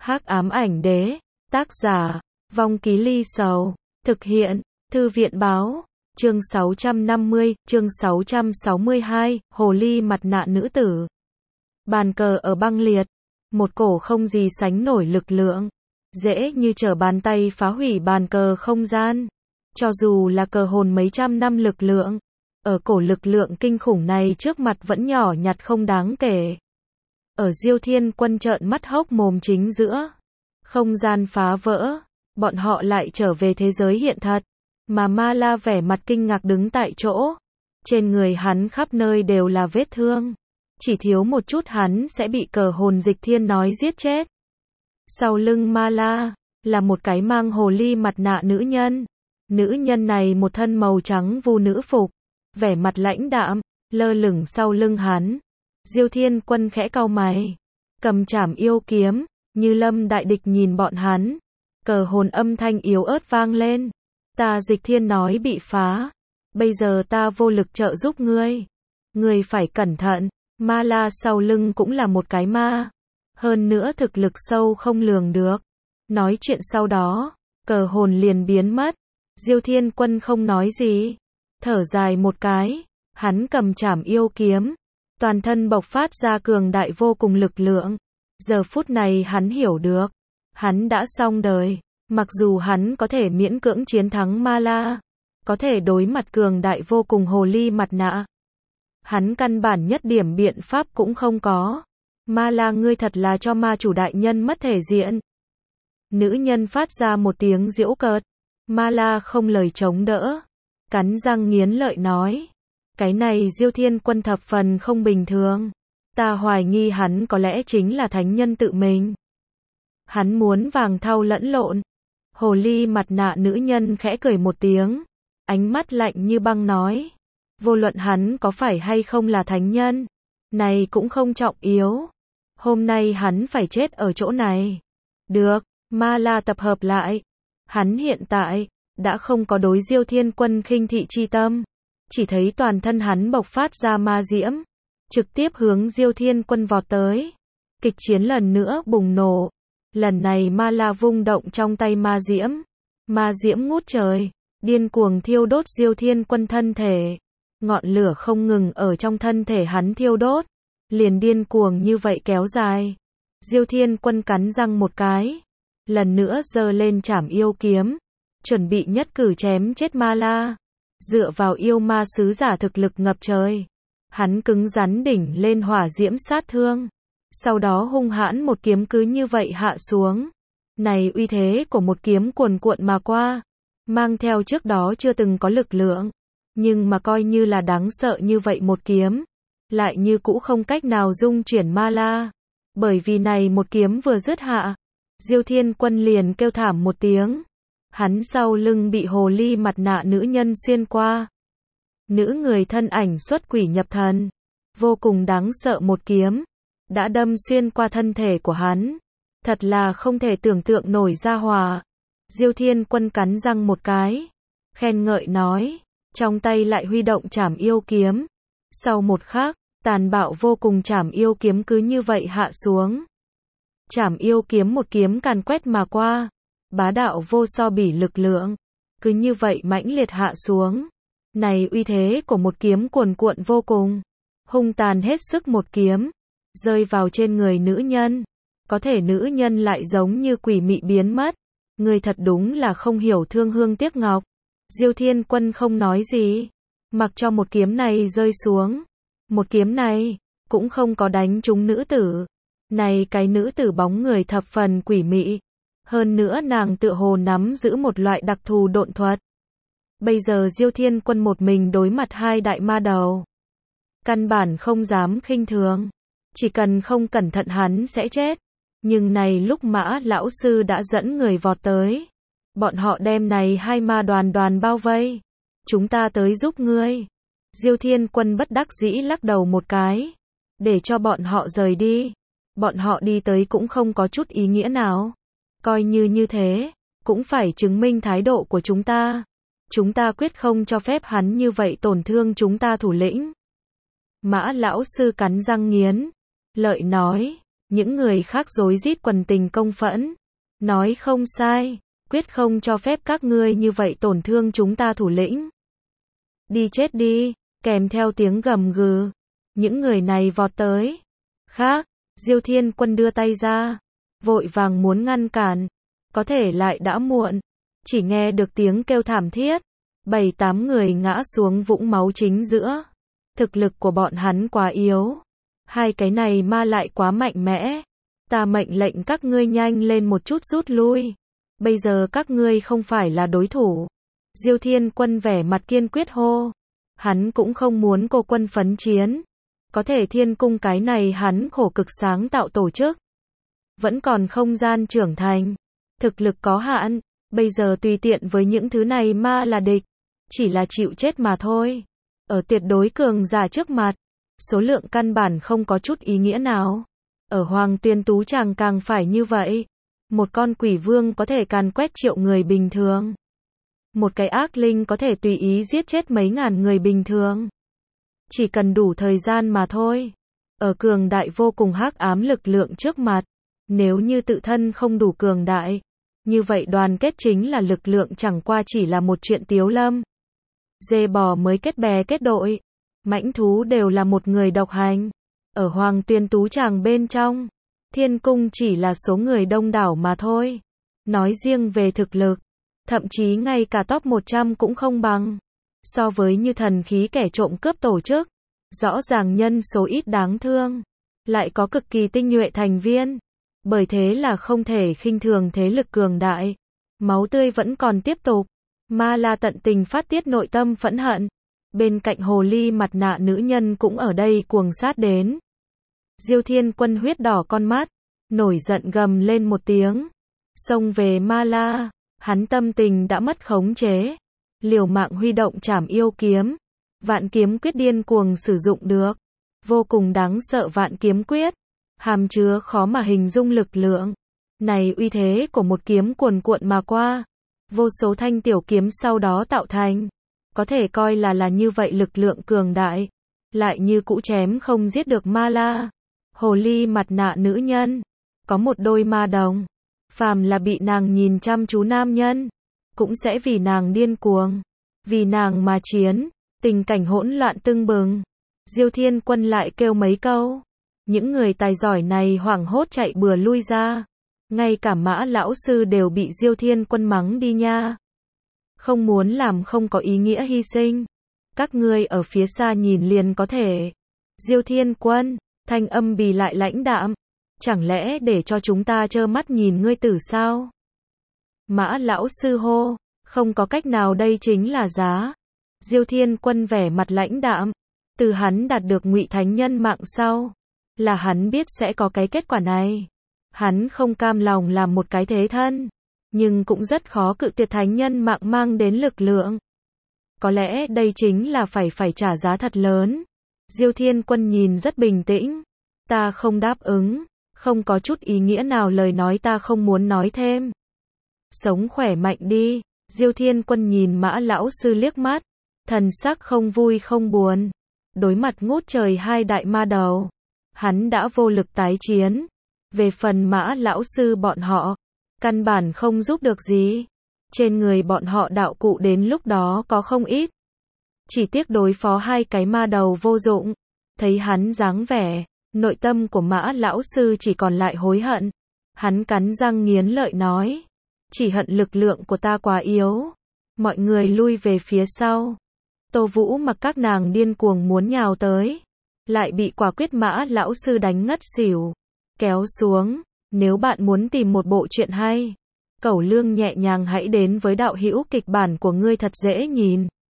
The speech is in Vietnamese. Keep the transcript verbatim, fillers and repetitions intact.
Hắc ám ảnh đế, tác giả, Vong Ký Ly Sầu, thực hiện, Thư viện báo, chương sáu trăm năm mươi, chương sáu trăm sáu mươi hai, Hồ ly mặt nạ nữ tử. Bàn cờ ở băng liệt, một cổ không gì sánh nổi lực lượng, dễ như trở bàn tay phá hủy bàn cờ không gian. Cho dù là cờ hồn mấy trăm năm lực lượng, ở cổ lực lượng kinh khủng này trước mặt vẫn nhỏ nhặt không đáng kể. Ở Diêu Thiên Quân trợn mắt hốc mồm chính giữa, không gian phá vỡ, bọn họ lại trở về thế giới hiện thật, mà Ma La vẻ mặt kinh ngạc đứng tại chỗ. Trên người hắn khắp nơi đều là vết thương, chỉ thiếu một chút hắn sẽ bị cờ hồn Dịch Thiên nói giết chết. Sau lưng Ma La, là một cái mang hồ ly mặt nạ nữ nhân. Nữ nhân này một thân màu trắng vu nữ phục, vẻ mặt lãnh đạm, lơ lửng sau lưng hắn. Diêu Thiên Quân khẽ cau mày, cầm trảm yêu kiếm, như lâm đại địch nhìn bọn hắn. Cờ hồn âm thanh yếu ớt vang lên. Ta Dịch Thiên nói bị phá, bây giờ ta vô lực trợ giúp ngươi. Ngươi phải cẩn thận, Ma La sau lưng cũng là một cái ma. Hơn nữa thực lực sâu không lường được. Nói chuyện sau đó, cờ hồn liền biến mất. Diêu Thiên Quân không nói gì, thở dài một cái, hắn cầm trảm yêu kiếm, toàn thân bộc phát ra cường đại vô cùng lực lượng. Giờ phút này hắn hiểu được, hắn đã xong đời. Mặc dù hắn có thể miễn cưỡng chiến thắng Ma La, có thể đối mặt cường đại vô cùng hồ ly mặt nạ, hắn căn bản nhất điểm biện pháp cũng không có. Ma La, ngươi thật là cho ma chủ đại nhân mất thể diện. Nữ nhân phát ra một tiếng giễu cợt. Ma La không lời chống đỡ, cắn răng nghiến lợi nói, cái này Diêu Thiên Quân thập phần không bình thường. Ta hoài nghi hắn có lẽ chính là thánh nhân tự mình. Hắn muốn vàng thau lẫn lộn. Hồ ly mặt nạ nữ nhân khẽ cười một tiếng, ánh mắt lạnh như băng nói, vô luận hắn có phải hay không là thánh nhân, này cũng không trọng yếu. Hôm nay hắn phải chết ở chỗ này. Được, Ma La tập hợp lại. Hắn hiện tại đã không có đối Diêu Thiên Quân khinh thị chi tâm, chỉ thấy toàn thân hắn bộc phát ra ma diễm, trực tiếp hướng Diêu Thiên Quân vọt tới. Kịch chiến lần nữa bùng nổ. Lần này Ma La vung động trong tay ma diễm, ma diễm ngút trời, điên cuồng thiêu đốt Diêu Thiên Quân thân thể. Ngọn lửa không ngừng ở trong thân thể hắn thiêu đốt, liền điên cuồng như vậy kéo dài. Diêu Thiên Quân cắn răng một cái, lần nữa giơ lên trảm yêu kiếm, chuẩn bị nhất cử chém chết Ma La. Dựa vào yêu ma sứ giả thực lực ngập trời, hắn cứng rắn đỉnh lên hỏa diễm sát thương, sau đó hung hãn một kiếm cứ như vậy hạ xuống. Này uy thế của một kiếm cuồn cuộn mà qua, mang theo trước đó chưa từng có lực lượng, nhưng mà coi như là đáng sợ như vậy một kiếm, lại như cũ không cách nào dung chuyển Ma La. Bởi vì này một kiếm vừa dứt hạ, Diêu Thiên Quân liền kêu thảm một tiếng. Hắn sau lưng bị hồ ly mặt nạ nữ nhân xuyên qua. Nữ người thân ảnh xuất quỷ nhập thần, vô cùng đáng sợ một kiếm, đã đâm xuyên qua thân thể của hắn. Thật là không thể tưởng tượng nổi ra hòa. Diêu Thiên Quân cắn răng một cái, khen ngợi nói, trong tay lại huy động trảm yêu kiếm. Sau một khắc, tàn bạo vô cùng trảm yêu kiếm cứ như vậy hạ xuống. Trảm yêu kiếm một kiếm càn quét mà qua, bá đạo vô so bỉ lực lượng, cứ như vậy mãnh liệt hạ xuống. Này uy thế của một kiếm cuồn cuộn vô cùng, hung tàn hết sức một kiếm, rơi vào trên người nữ nhân. Có thể nữ nhân lại giống như quỷ mị biến mất. Người thật đúng là không hiểu thương hương tiếc ngọc. Diêu Thiên Quân không nói gì, mặc cho một kiếm này rơi xuống. Một kiếm này cũng không có đánh trúng nữ tử. Này cái nữ tử bóng người thập phần quỷ mị, hơn nữa nàng tựa hồ nắm giữ một loại đặc thù độn thuật. Bây giờ Diêu Thiên Quân một mình đối mặt hai đại ma đầu, căn bản không dám khinh thường, chỉ cần không cẩn thận hắn sẽ chết. Nhưng này lúc Mã lão sư đã dẫn người vọt tới, bọn họ đem này hai ma đoàn đoàn bao vây. Chúng ta tới giúp ngươi. Diêu Thiên Quân bất đắc dĩ lắc đầu một cái, để cho bọn họ rời đi. Bọn họ đi tới cũng không có chút ý nghĩa nào. Coi như như thế, cũng phải chứng minh thái độ của chúng ta. Chúng ta quyết không cho phép hắn như vậy tổn thương chúng ta thủ lĩnh. Mã lão sư cắn răng nghiến lợi nói, Những người khác rối rít quần tình công phẫn. Nói không sai, quyết không cho phép các ngươi như vậy tổn thương chúng ta thủ lĩnh. Đi chết đi, kèm theo tiếng gầm gừ. Những người này vọt tới. Khác, Diêu Thiên Quân đưa tay ra, vội vàng muốn ngăn cản. Có thể lại đã muộn. Chỉ nghe được tiếng kêu thảm thiết. Bảy tám người ngã xuống vũng máu chính giữa. Thực lực của bọn hắn quá yếu. Hai cái này ma lại quá mạnh mẽ. Ta mệnh lệnh các ngươi nhanh lên một chút rút lui. Bây giờ các ngươi không phải là đối thủ. Diêu Thiên Quân vẻ mặt kiên quyết hô. Hắn cũng không muốn cô quân phấn chiến. Có thể thiên cung cái này hắn khổ cực sáng tạo tổ chức. Vẫn còn không gian trưởng thành. Thực lực có hạn. Bây giờ tùy tiện với những thứ này ma là địch. Chỉ là chịu chết mà thôi. Ở tuyệt đối cường giả trước mặt. Số lượng căn bản không có chút ý nghĩa nào. Ở Hoàng Tuyên Tú Tràng càng phải như vậy. Một con quỷ vương có thể càn quét triệu người bình thường. Một cái ác linh có thể tùy ý giết chết mấy ngàn người bình thường. Chỉ cần đủ thời gian mà thôi. Ở cường đại vô cùng hắc ám lực lượng trước mặt. Nếu như tự thân không đủ cường đại. Như vậy đoàn kết chính là lực lượng chẳng qua chỉ là một chuyện tiếu lâm. Dê bò mới kết bè kết đội. Mãnh thú đều là một người độc hành. Ở Hoàng Tuyên Tú Tràng bên trong. Thiên cung chỉ là số người đông đảo mà thôi. Nói riêng về thực lực. Thậm chí ngay cả top một trăm cũng không bằng. So với như thần khí kẻ trộm cướp tổ chức. Rõ ràng nhân số ít đáng thương. Lại có cực kỳ tinh nhuệ thành viên. Bởi thế là không thể khinh thường thế lực cường đại. Máu tươi vẫn còn tiếp tục. Ma La tận tình phát tiết nội tâm phẫn hận. Bên cạnh hồ ly mặt nạ nữ nhân cũng ở đây cuồng sát đến. Diêu Thiên Quân huyết đỏ con mắt. Nổi giận gầm lên một tiếng. Xông về Ma La. Hắn tâm tình đã mất khống chế. Liều mạng huy động trảm yêu kiếm. Vạn kiếm quyết điên cuồng sử dụng được. Vô cùng đáng sợ vạn kiếm quyết. Hàm chứa khó mà hình dung lực lượng. Này uy thế của một kiếm cuồn cuộn mà qua. Vô số thanh tiểu kiếm sau đó tạo thành. Có thể coi là là như vậy lực lượng cường đại. Lại như cũ chém không giết được Ma La. Hồ ly mặt nạ nữ nhân. Có một đôi ma đồng. Phàm là bị nàng nhìn chăm chú nam nhân. Cũng sẽ vì nàng điên cuồng. Vì nàng mà chiến. Tình cảnh hỗn loạn tưng bừng. Diêu Thiên Quân lại kêu mấy câu. Những người tài giỏi này hoảng hốt chạy bừa lui ra. Ngay cả Mã lão sư đều bị Diêu Thiên Quân mắng đi nha. Không muốn làm không có ý nghĩa hy sinh. Các ngươi ở phía xa nhìn liền có thể. Diêu Thiên Quân, thanh âm bì lại lãnh đạm. Chẳng lẽ để cho chúng ta trơ mắt nhìn ngươi tử sao? Mã lão sư hô, không có cách nào đây chính là giá. Diêu Thiên Quân vẻ mặt lãnh đạm. Từ hắn đạt được Ngụy Thánh Nhân mạng sau. Là hắn biết sẽ có cái kết quả này. Hắn không cam lòng làm một cái thế thân. Nhưng cũng rất khó cự tuyệt Thánh Nhân mạng mang đến lực lượng. Có lẽ đây chính là phải phải trả giá thật lớn. Diêu Thiên Quân nhìn rất bình tĩnh. Ta không đáp ứng. Không có chút ý nghĩa nào lời nói ta không muốn nói thêm. Sống khỏe mạnh đi. Diêu Thiên Quân nhìn Mã lão sư liếc mắt. Thần sắc không vui không buồn. Đối mặt ngút trời hai đại ma đầu. Hắn đã vô lực tái chiến. Về phần Mã lão sư bọn họ. Căn bản không giúp được gì. Trên người bọn họ đạo cụ đến lúc đó có không ít. Chỉ tiếc đối phó hai cái ma đầu vô dụng. Thấy hắn dáng vẻ. Nội tâm của Mã lão sư chỉ còn lại hối hận. Hắn cắn răng nghiến lợi nói. Chỉ hận lực lượng của ta quá yếu. Mọi người lui về phía sau. Tô Vũ mặc các nàng điên cuồng muốn nhào tới. Lại bị quả quyết Mã lão sư đánh ngất xỉu. Kéo xuống. Nếu bạn muốn tìm một bộ truyện hay. Cẩu Lương nhẹ nhàng hãy đến với đạo hữu kịch bản của ngươi thật dễ nhìn.